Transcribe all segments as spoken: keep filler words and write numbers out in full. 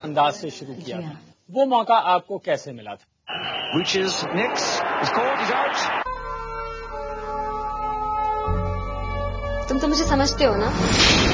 अंदाज से शुरू किया था, वो मौका आपको कैसे मिला था? Which is Nix is called, he's out. तुम तो मुझे समझते हो ना?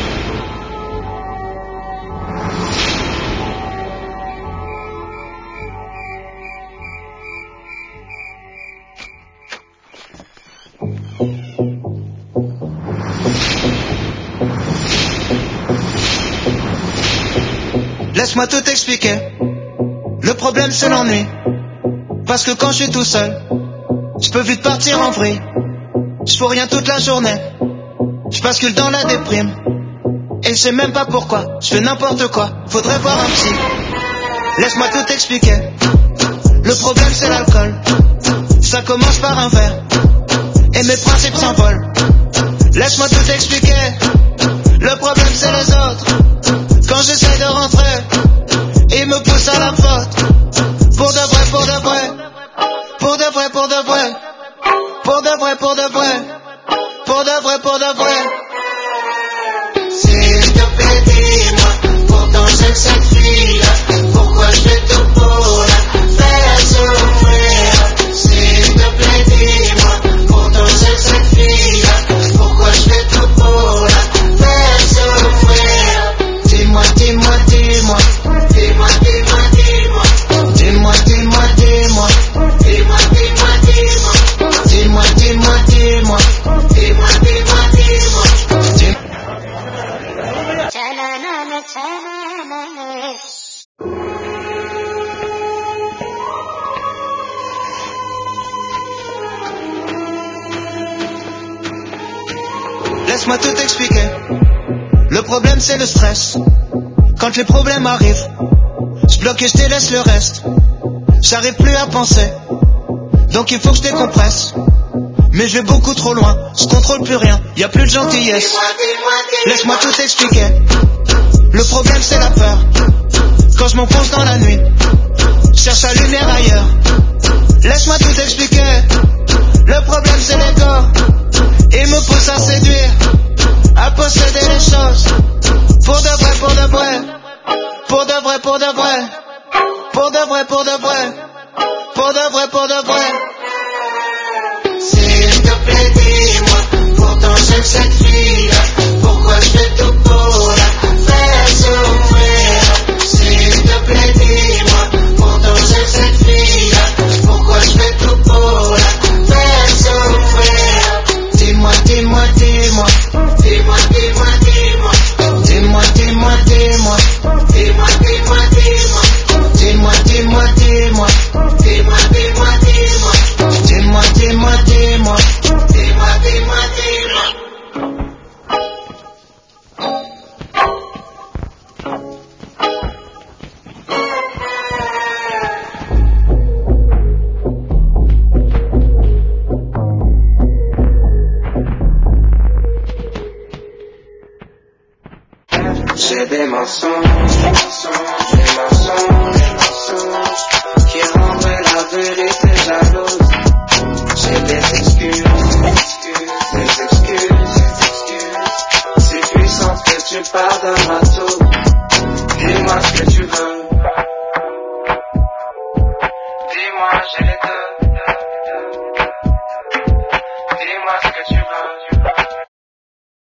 Laisse-moi tout expliquer. Le problème c'est l'ennui. Parce que quand je suis tout seul, je peux vite partir en vrille. Je fais rien toute la journée. Je bascule dans la déprime. Et je sais même pas pourquoi. Je fais n'importe quoi. Faudrait voir un psy. Laisse-moi tout expliquer. Le problème c'est l'alcool. Ça commence par un verre. Et mes principes s'envolent. Laisse-moi tout expliquer. Le problème c'est les autres. Quand j'essaie de rentrer, ils me poussent à la faute. Pour de vrai, pour de vrai. Pour de vrai, pour de vrai. Pour de vrai, pour de vrai. Pour de vrai, pour de vrai. S'il te plaît, dis-moi, pourtant j'aime cette fille-là. Pourquoi je fais tout pour la faire souffrir? S'il te plaît, dis-moi, pourtant j'aime cette fille-là. Pourquoi je fais tout pour la faire souffrir? Dis-moi, dis-moi, dis-moi. Dis-moi, dis-moi, dis-moi. Dis-moi, dis-moi, dis-moi. Dis-moi, dis-moi, dis-moi. Dis-moi, dis-moi, dis-moi. Dis-moi, dis-moi, dis-moi. Laisse-moi tout expliquer. Le problème c'est le stress. Quand les problèmes arrivent, je bloque et je délaisse le reste. J'arrive plus à penser, donc il faut que je décompresse. Mais je vais beaucoup trop loin, je contrôle plus rien, y a plus de gentillesse. Laisse-moi tout expliquer. Le problème c'est la peur. Quand je m'enfonce dans la nuit, je cherche la lumière ailleurs. Laisse-moi tout expliquer. Le problème c'est l'ego. Il me pousse à séduire, à posséder les choses. Pour de vrai, pour de vrai. Pour de vrai, pour de vrai. Pour de vrai, pour de vrai. Pour de vrai, pour de vrai. S'il te plaît, dis-moi, pourtant j'aime cette fille-là. Pourquoi je fais tout pour la faire souffrir? S'il te plaît, dis-moi, pourtant j'aime cette fille-là. Pourquoi je fais tout pour la faire souffrir? Dis-moi, dis-moi, dis-moi. Dis-moi, dis-moi, dis-moi. Dis-moi, dis-moi, dis-moi. Dis-moi, dis-moi, dis-moi. Dis-moi, dis-moi, dis-moi. Dis-moi, dis-moi, dis-moi. Dis-moi, dis-moi, dis-moi. Dis-moi, dis-moi, dis-moi. J'ai des mensonges, des mensonges, des mensonges, des mensonges qui rendraient la vérité jalouse. J'ai des excuses, des excuses, des excuses, des excuses si puissantes que tu pardonnes.